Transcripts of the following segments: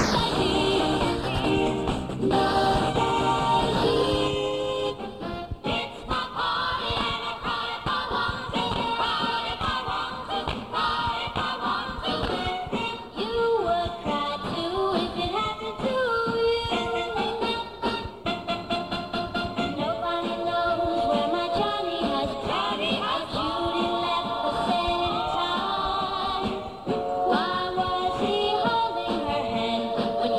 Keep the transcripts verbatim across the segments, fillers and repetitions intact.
When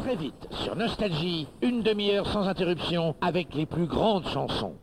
très vite sur Nostalgie, une demi-heure sans interruption avec les plus grandes chansons.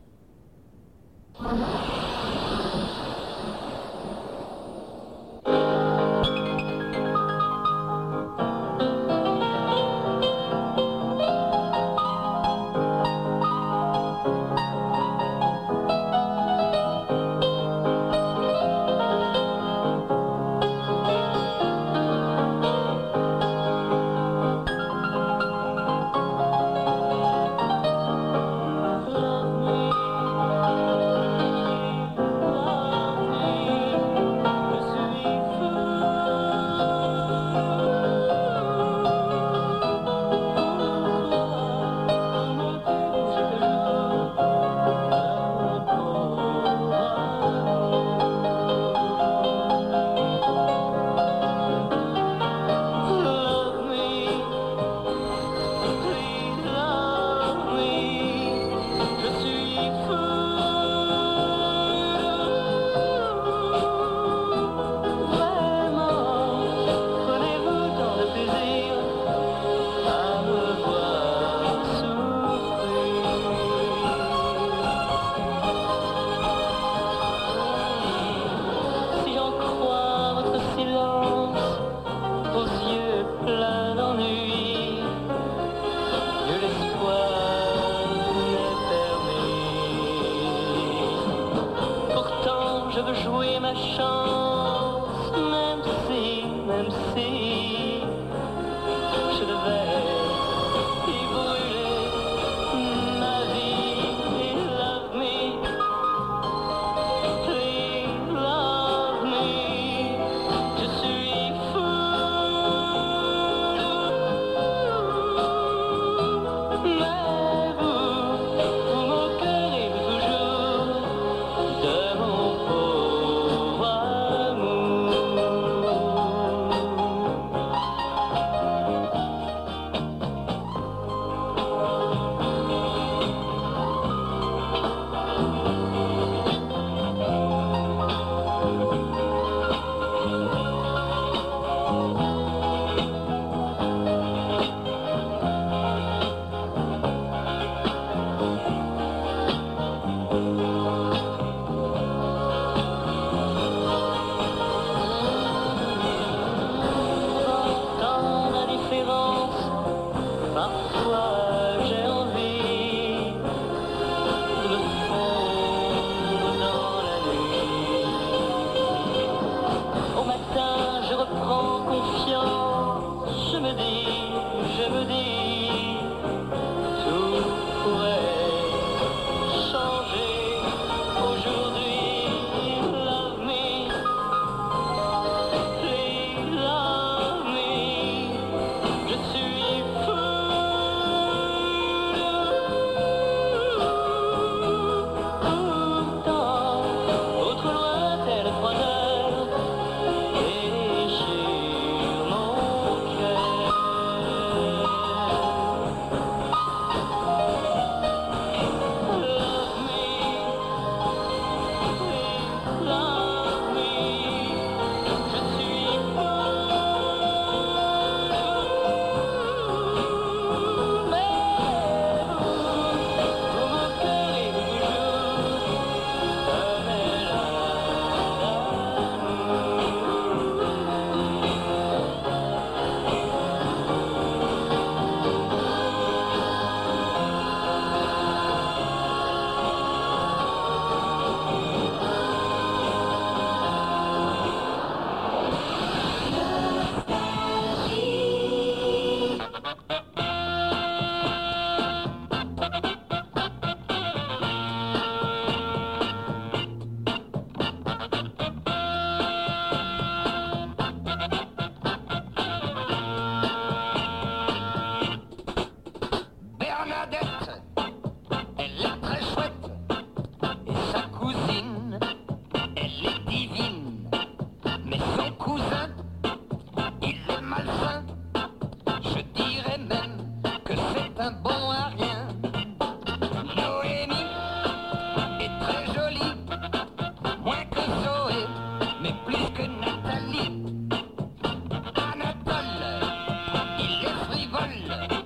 Anatole, il est frivole.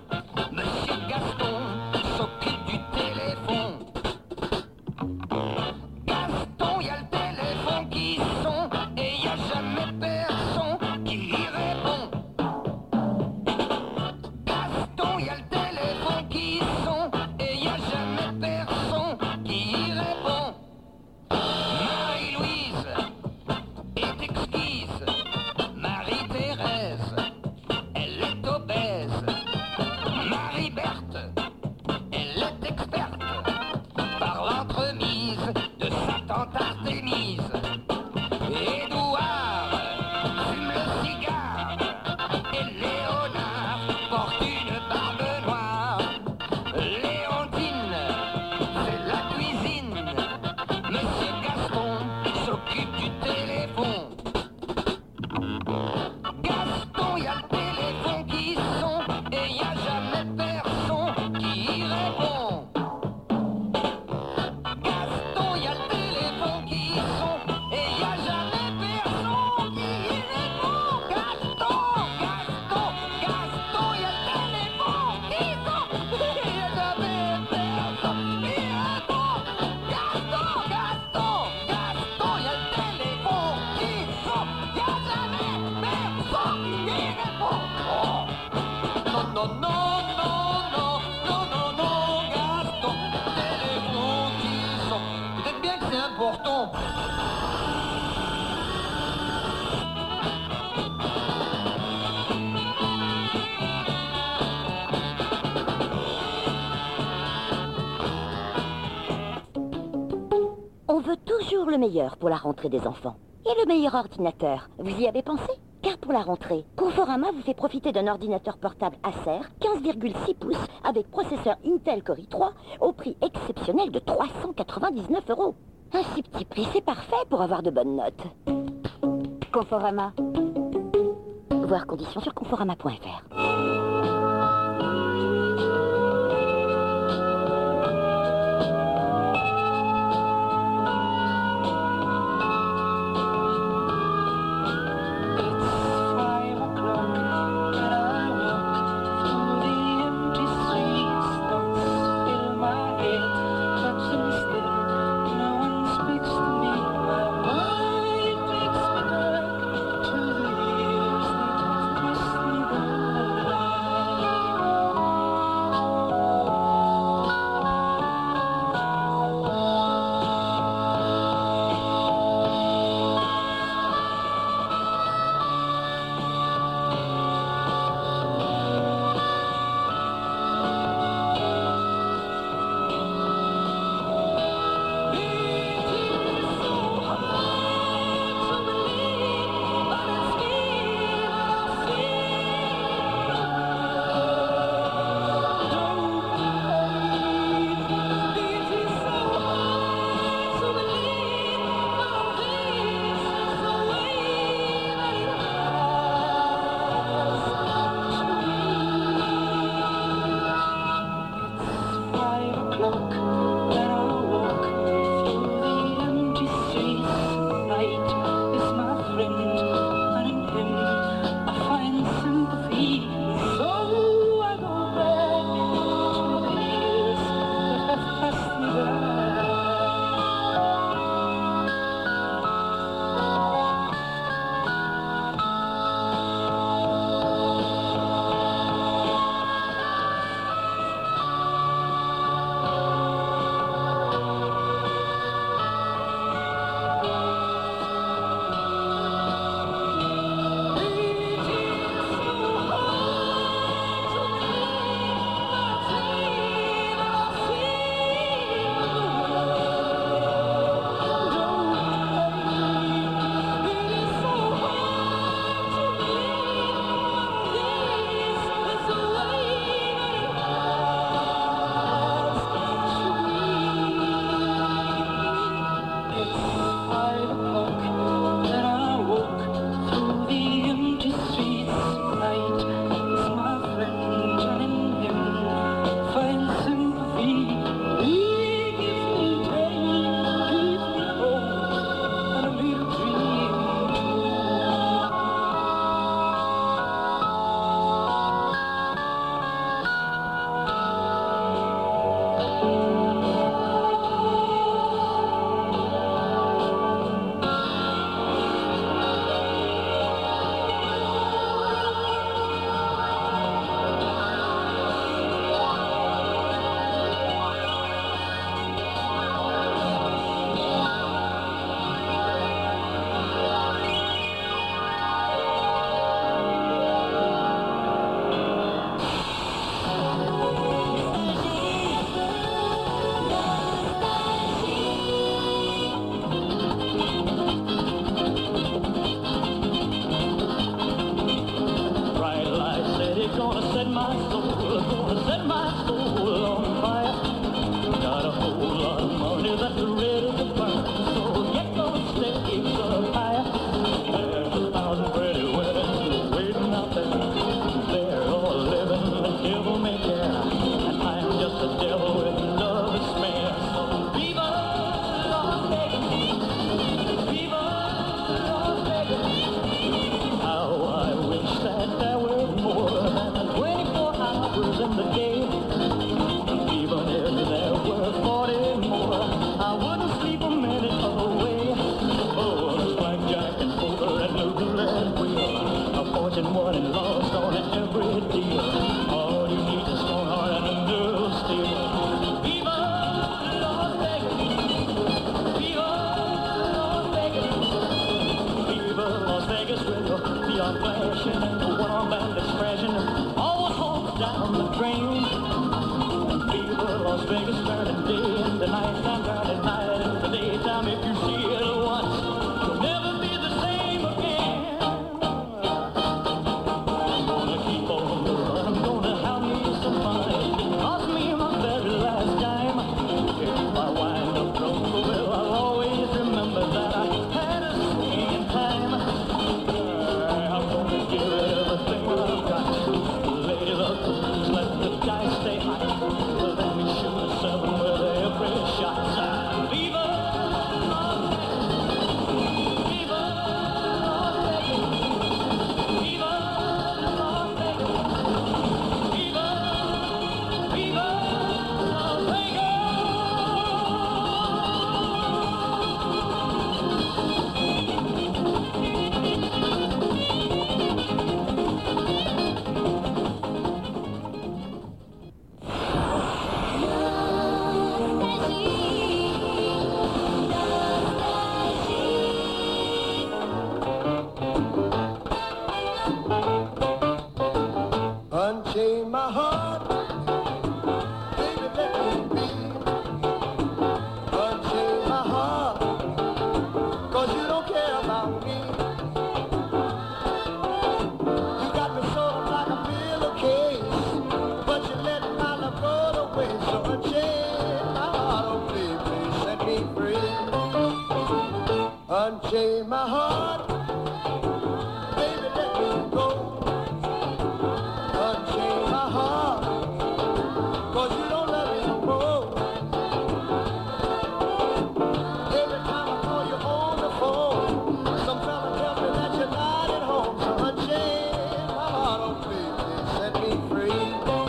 toujours le meilleur pour la rentrée des enfants. Et le meilleur ordinateur, vous y avez pensé? Car pour la rentrée, Conforama vous fait profiter d'un ordinateur portable Acer quinze virgule six pouces avec processeur Intel Core i trois au prix exceptionnel de trois cent quatre-vingt-dix-neuf euros. Un si petit prix, c'est parfait pour avoir de bonnes notes. Conforama. Voir conditions sur conforama point F R. Las Vegas, burning day, and the night time, burning night, and the daytime, if you see it. Unchain my heart, baby, let me be. Unchain my heart, cause you don't care about me. You got me sort of like a pillowcase, but you let my love go to waste. So unchain my heart, oh please, please set me free. Unchain my heart, baby, let me go. Unchain my heart, cause you don't love me no more. Every time I call you on the phone, some fella tells me that you're not at home. So unchain my heart, oh please, please set me free.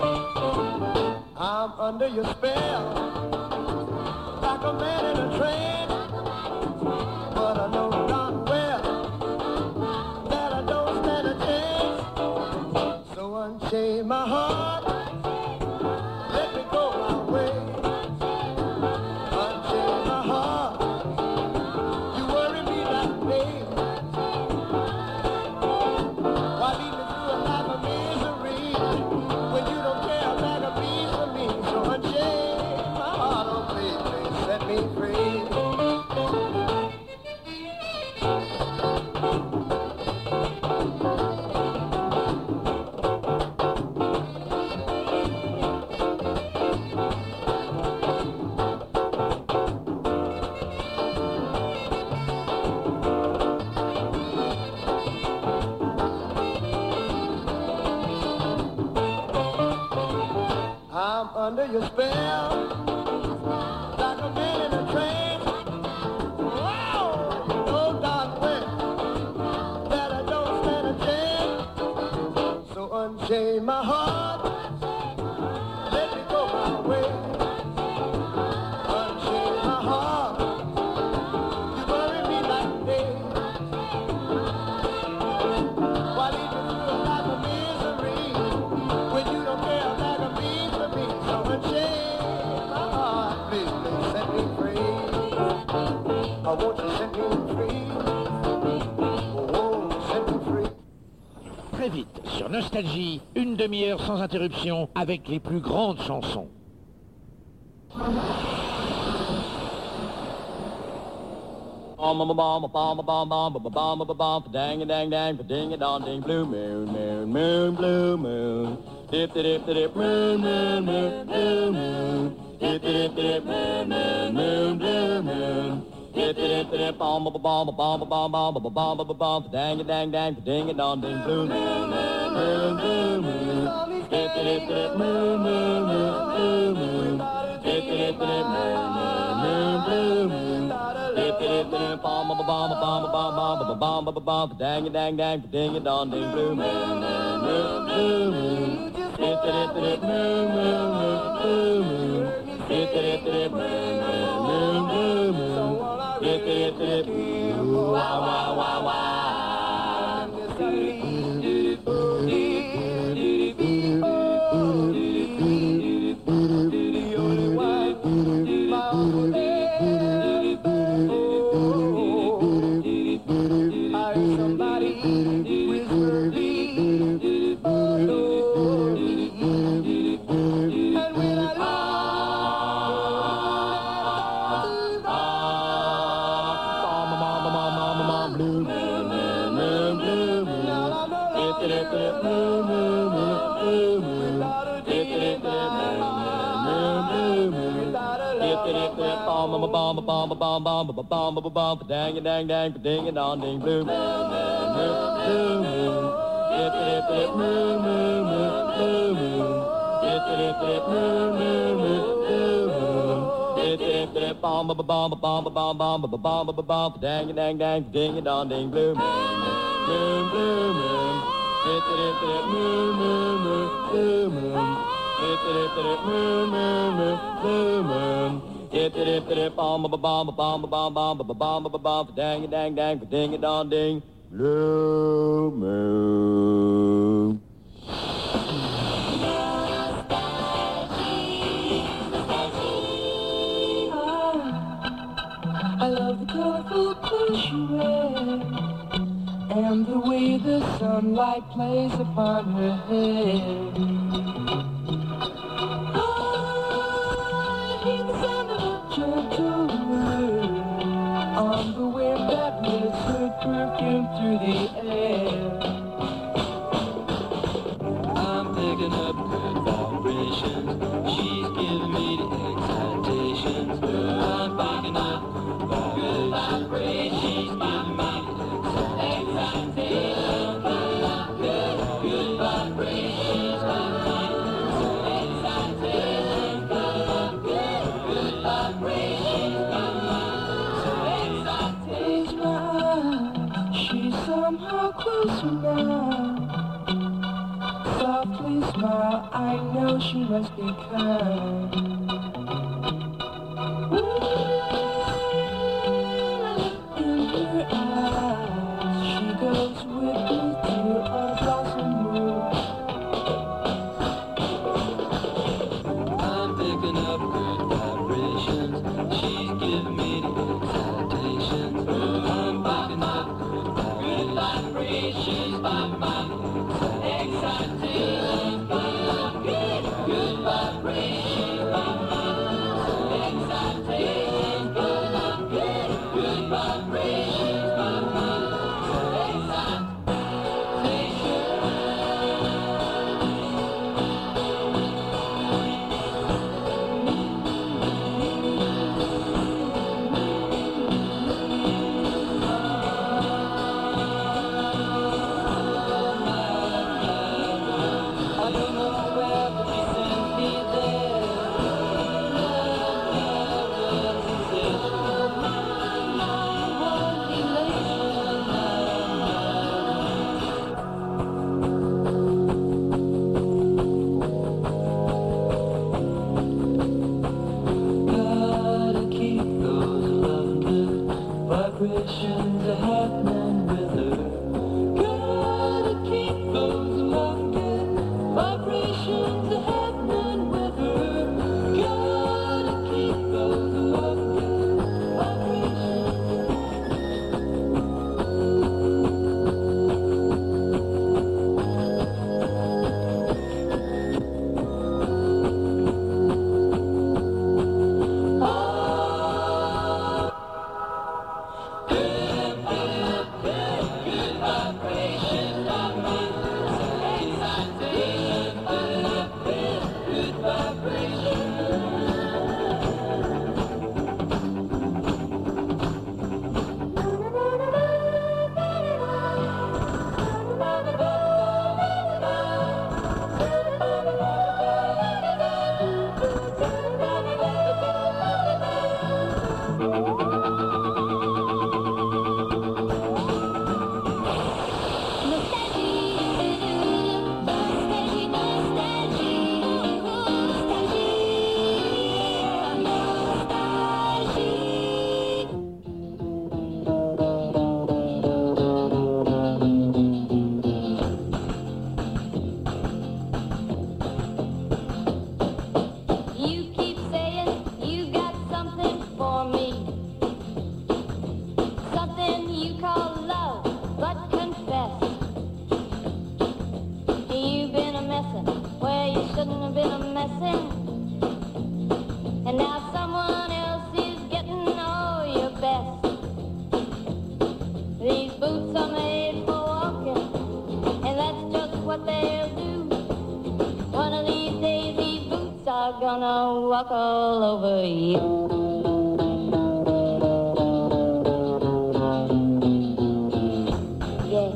I'm under your spell, like a man in a trance. But I know darn well that I don't stand a chance. So unchain my heart, let me go my way. Unchain my heart, you worry me that way. Why lead me through a life of misery when you don't care a bag of beans for me? So unchain my heart, oh please, please set me free. I'm under your spell, like a man in a trance. Wow, you know darn well that I don't stand a chance. So unchain my heart, let me go my way. Unchain my heart, you worry me like day. Why lead me through a life of misery when you don't care a bag of beans for me? So unchain my heart, please, please set me free. I want you set me free. Oh, set me free. Très vite, sur Nostalgie, une demi-heure sans interruption avec les plus grandes chansons. Bum bum bum bum bum bum bum bum bum bum dang dang dang ding a dong ding blue moon moon moon blue moon dip dip dip moon moon moon blue moon dip dip dip moon moon moon blue moon dip dip dip bum bum bum bum bum bum bum bum bum bum dang dang dang ding a dong ding blue moon moon blue moon dip dip dip moon moon moon blue moon dip dip dip moon moon blue moon Bum bum bum bum bum bum bum bum bum dang dang dang ding a dong ding blue moon moon blue moon dip dip dip moon moon moon blue moon dip dip dip moon moon blue moon dip dip dip wow wow wow wow. Bum bum bum bum bum bum bum bum bum dang dang dang ding a dong ding blue moon blue moon dip dip dip moon moon moon blue moon dip dip dip moon moon moon blue moon dip dip dip bum bum bum bum bum bum bum bum bum dang dang dang ding a dong ding blue moon moon blue moon dip dip dip moon moon moon blue moon dip dip dip moon moon moon blue moon dip dip dip bum bum bum bum bum bum bum bum bum dang dang dang ding a dong ding blue moon. I love the colorful clothes you wear and the way the sunlight plays upon her hair. picking up good vibrations. She's giving me the excitations. I'm picking up good vibrations. She's giving me the excitations. Good, good vibrations. Excitations. Good vibrations. Close my eyes, she's somehow closer now. Softly smile, I know she must be kind. In her eyes, she goes with me to a blossom room. I'm picking up good vibrations. She's giving me the excitations. I'm picking up good vibrations. She's giving me the excitations. Good, good vibrations. Excitations. Good, good vibrations. I don't know where, but she sent me there. Love, love, sensation. One gotta keep those loving good vibrations are happening with her. Gotta keep those loving good vibrations are happening with her. Gotta keep those loving good vibrations. You keep saying you got something for me, something you call love, but confess you've been a messin' where you shouldn't have been a messin', and now someone else is getting all your best. These boots are made for walking, and that's just what they'll do. One of these days these boots are gonna walk all over you. Yeah.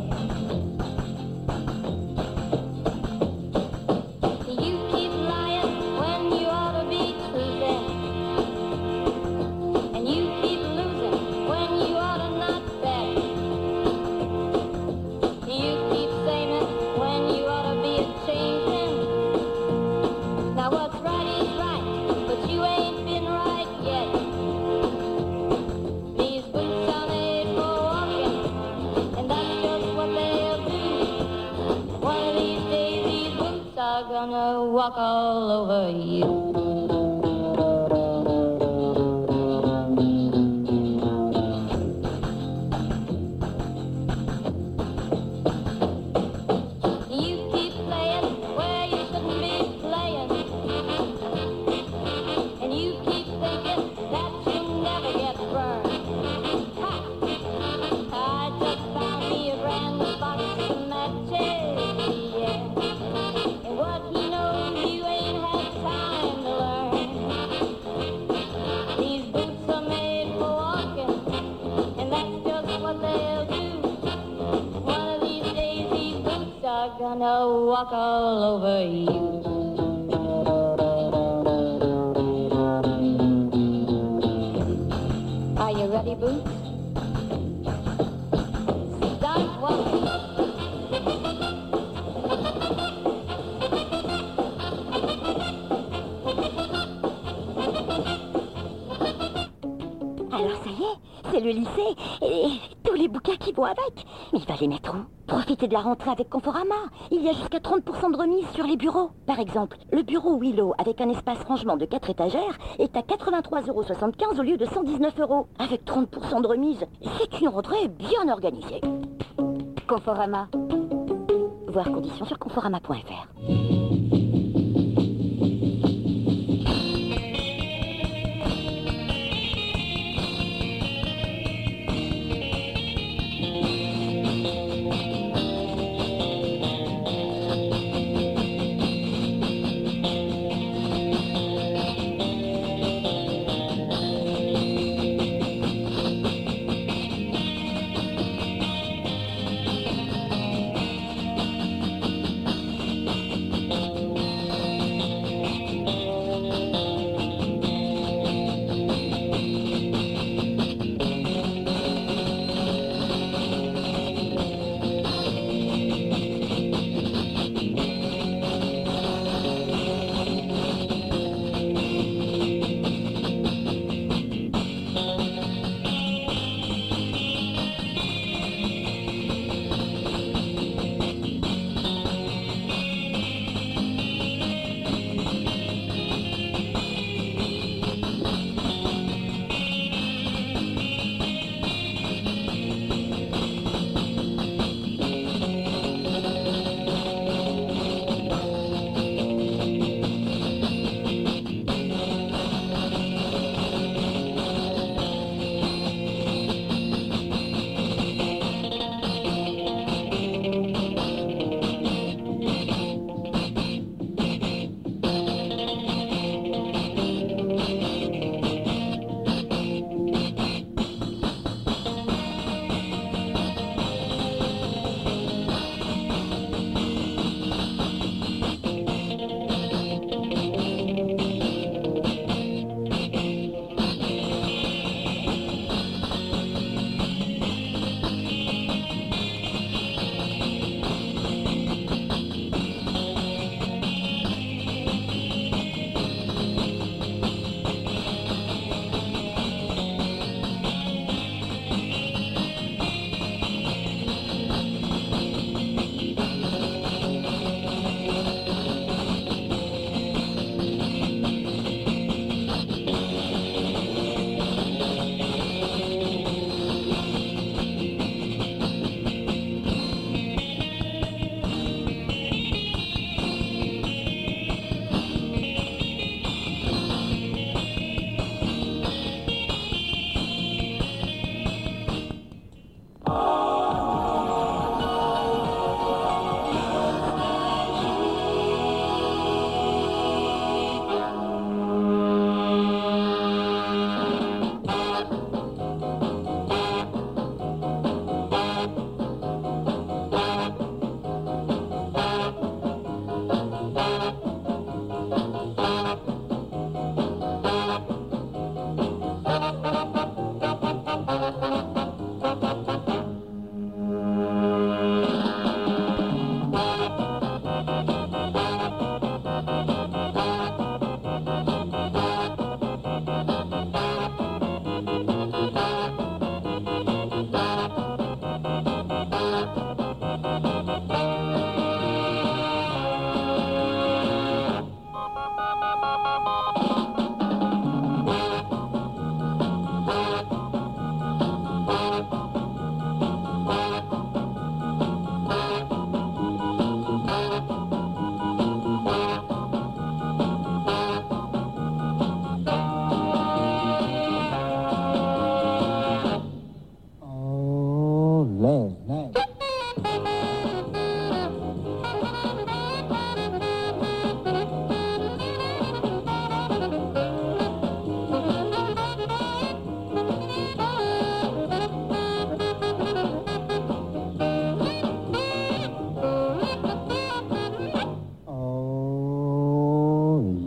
You keep lying when you ought to be truthing, and you keep losing when you ought to not bet. You keep saying when you ought to be a-changing. Now what's right is right, but you ain't been right yet. These boots are made for walking, and that's just what they'll do. One of these days these boots are gonna walk all over you. You keep playing where you shouldn't be playing, and you keep thinking that you'll never get burned. Ha! I just found me a brand new box of matches, yeah. And what he walk all over you. Are you ready, Boots? Start walking. Alors ça y est, c'est le lycée et tous les bouquins qui vont avec. Mais il va les mettre où? Profitez de la rentrée avec Conforama. Il y a jusqu'à trente pour cent de remise sur les bureaux. Par exemple, le bureau Willow avec un espace rangement de quatre étagères est à quatre-vingt-trois euros soixante-quinze au lieu de cent dix-neuf euros. Avec trente pour cent de remise, c'est une rentrée bien organisée. Conforama. Voir conditions sur conforama point F R.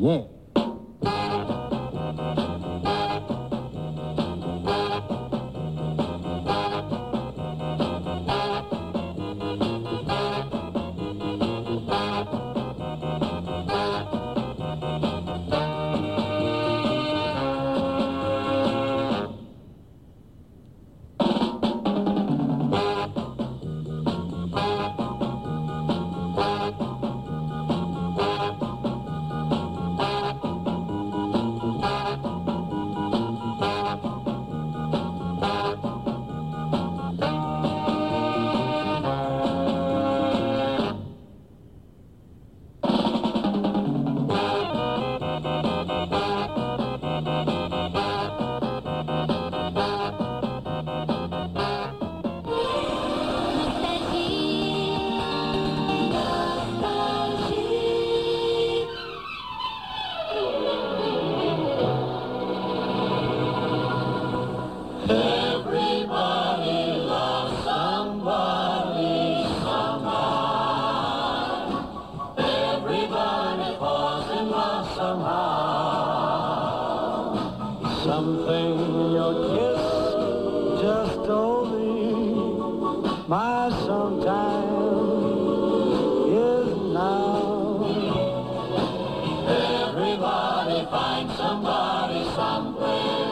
yeah. Something in your kiss just told me my sometime is now. Everybody finds somebody someplace.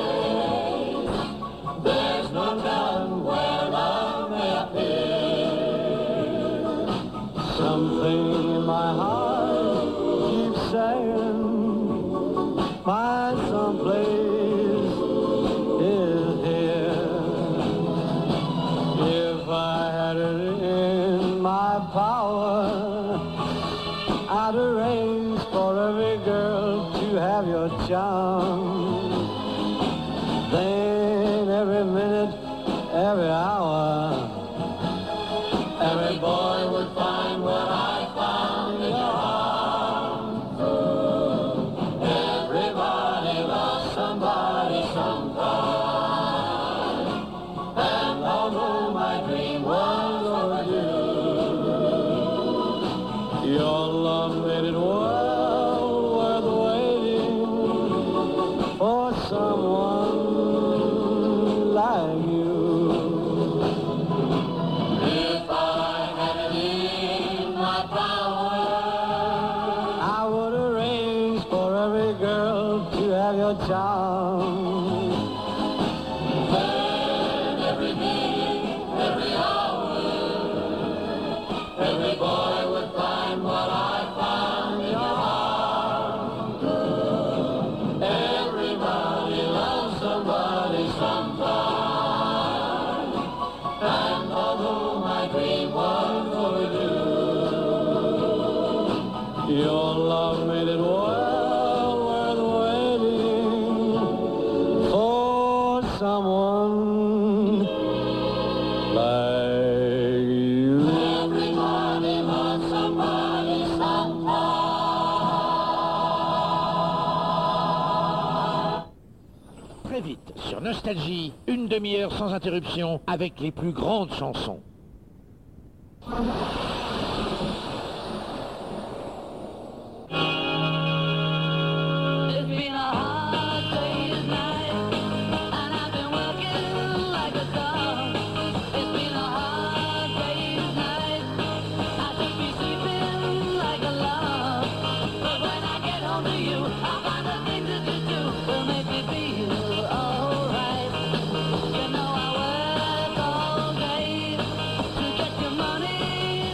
There's no telling where love may appear. Something in my heart keeps saying my someplace is here. If I had it in my power, I'd arrange for every girl to have your charm. Then every minute, every hour, Every boy would find what I found in your arms. Everybody loves somebody sometime. And although my dream was overdue, your love made it well worth waiting for someone like you. if I had it in my power, I would arrange for every girl to have your charm. then every minute, every hour, every boy would find what I found in your arms. Everybody loves somebody sometime. And although my dream was overdue, Your love made it well worth waiting for someone like you. everybody loves somebody sometime. Très vite, sur Nostalgie, une demi-heure sans interruption avec les plus grandes chansons. It's been a hard day's night, and I've been working like a dog. It's been a hard day's night, I should be sleeping like a log. But when I get home to you, I find the things that you do will make me feel alright. You know I work all day to get your money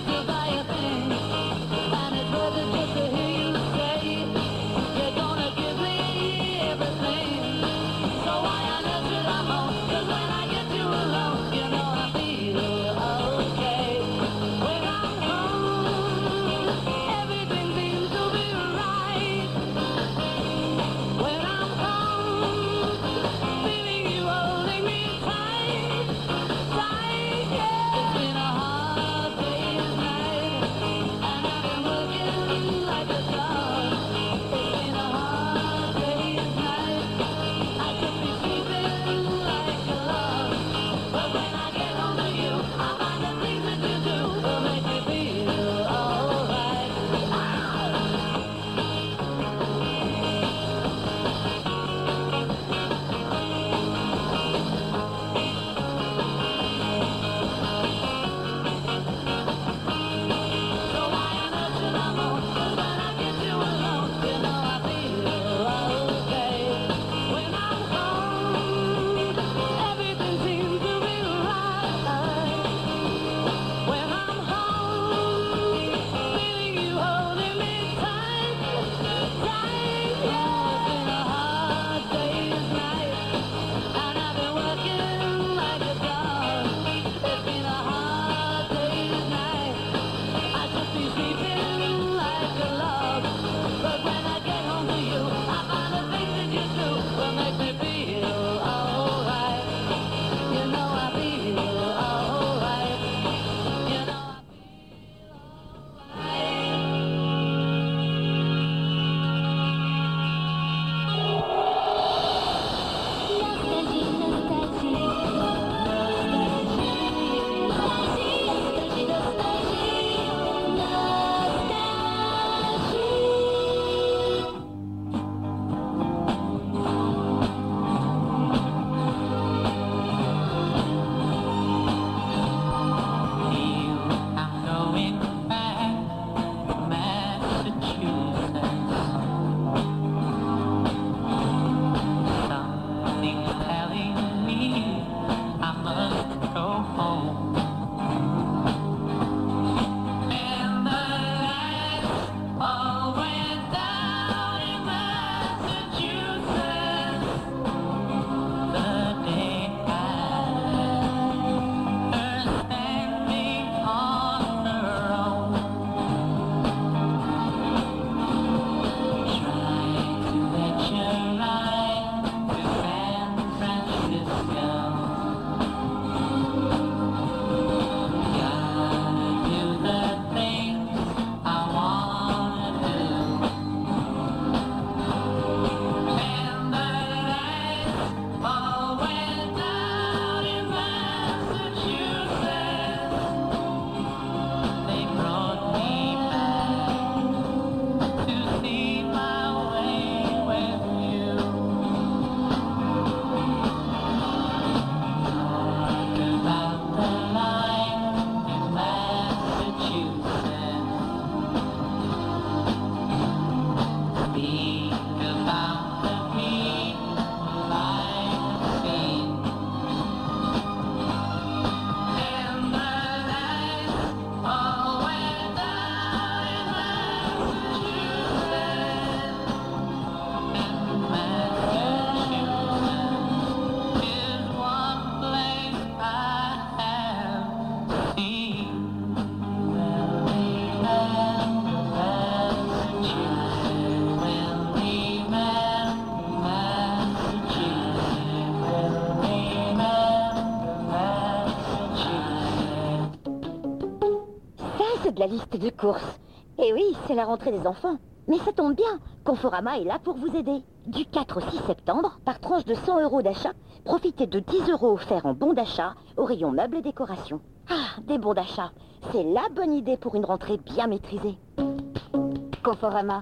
spécialiste de course. Et oui, c'est la rentrée des enfants. Mais ça tombe bien, Conforama est là pour vous aider. Du quatre au six septembre, par tranche de cent euros d'achat, profitez de dix euros offerts en bons d'achat au rayon meubles et décorations. Ah, des bons d'achat, c'est la bonne idée pour une rentrée bien maîtrisée. Conforama.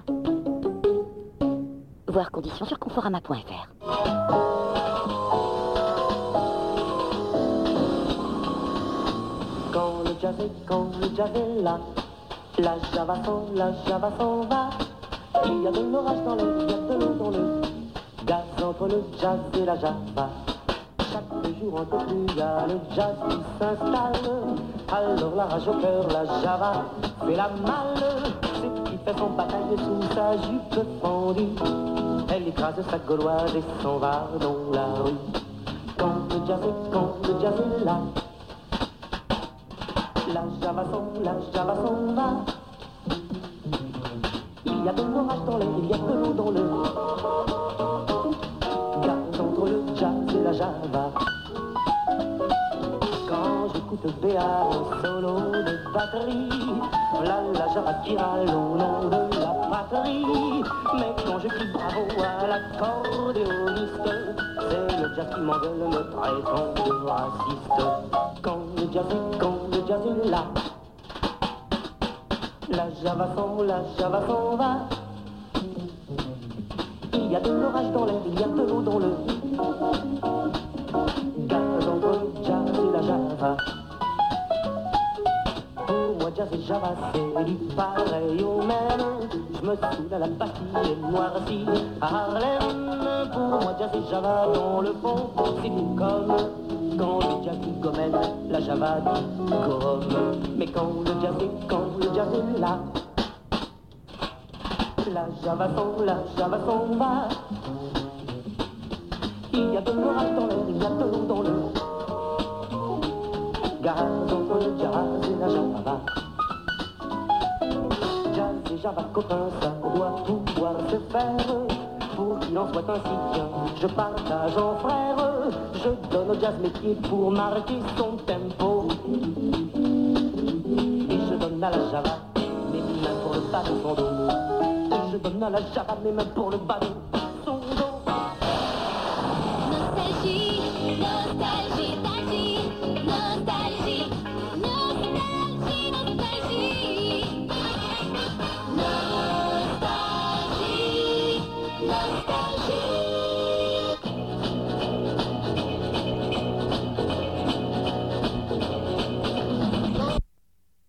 Voir conditions sur conforama point f r. Quand le jazz est, quand le jazz est là, la java s'en, la java s'en va. Il y a de l'orage dans l'air, il y a de l'eau dans le gaz entre le jazz et la java. Chaque jour un peu plus, il y a le jazz qui s'installe. Alors la rage au cœur, la java fait la malle. C'est qui fait son bataille sous sa jupe fendue. Elle écrase sa gauloise et s'en va dans la rue. Quand le jazz est, quand le jazz est là, la java s'en, la java s'en va. Il y a de l'orage dans l'air, il y a de l'eau dans le gaz entre le jazz et la java. Quand j'écoute Béa en solo de batterie, là la java qui râle au nom de la patrie. Mais quand je crie bravo à l'accordéoniste, c'est le jazz qui m'engueule, me traitant de raciste. Quand le jazz est, quand le jazz est là, la java s'en, la java s'en va. Il y a de l'orage dans l'air, il y a de l'eau dans le gaz entre le jazz et la java. Pour moi jazz et java c'est du pareil au même. Je me saoule à la Bastille et noirci à Harlem. Pour moi jazz et java dans le fond c'est tout comme quand le jazz dit gommène, la java dit gomme. Mais quand le jazz est, quand le jazz est là, la java s'en, la java s'en va. Il y a de l'orage dans l'air, il y a de l'eau dans le gaz entre le jazz et la java. Jazz et java copains, ça doit pouvoir se faire. Pour qu'il en soit ainsi, tiens, je partage en frères. Je donne au jazz mes pieds pour marquer son tempo. Et je donne à la java mes mains pour le bas de son dos. Et je donne à la java mes mains pour le bas de